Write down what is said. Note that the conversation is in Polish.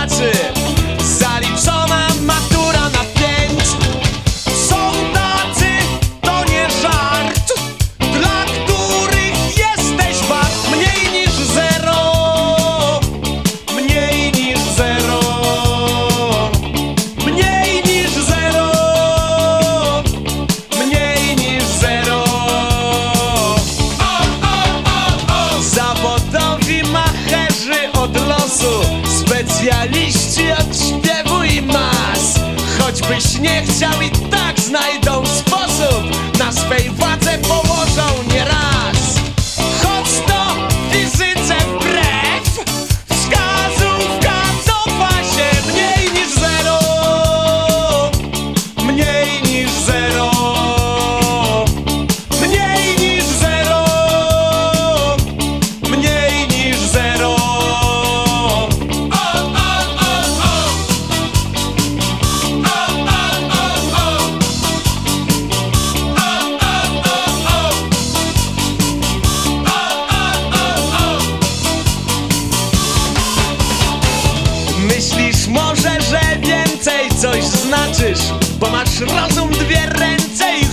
znaczy zaliczona matura na 5. Są tacy, to nie żart, dla których jesteś wart mniej niż 0. Mniej niż 0. Mniej niż 0. Mniej niż 0. Zawodowi macherzy od losu, specjaliści od śpiewu i mas. Choćbyś nie chciał, i tak znajdą sposób, na swej wadze położą nieraz. Choć to fizyce wbrew, wskazówka cofa się mniej niż 0. Mniej niż 0. Mniej niż 0. Mniej niż 0. Myślisz może, że więcej coś znaczysz, bo masz rozum, 2 ręce i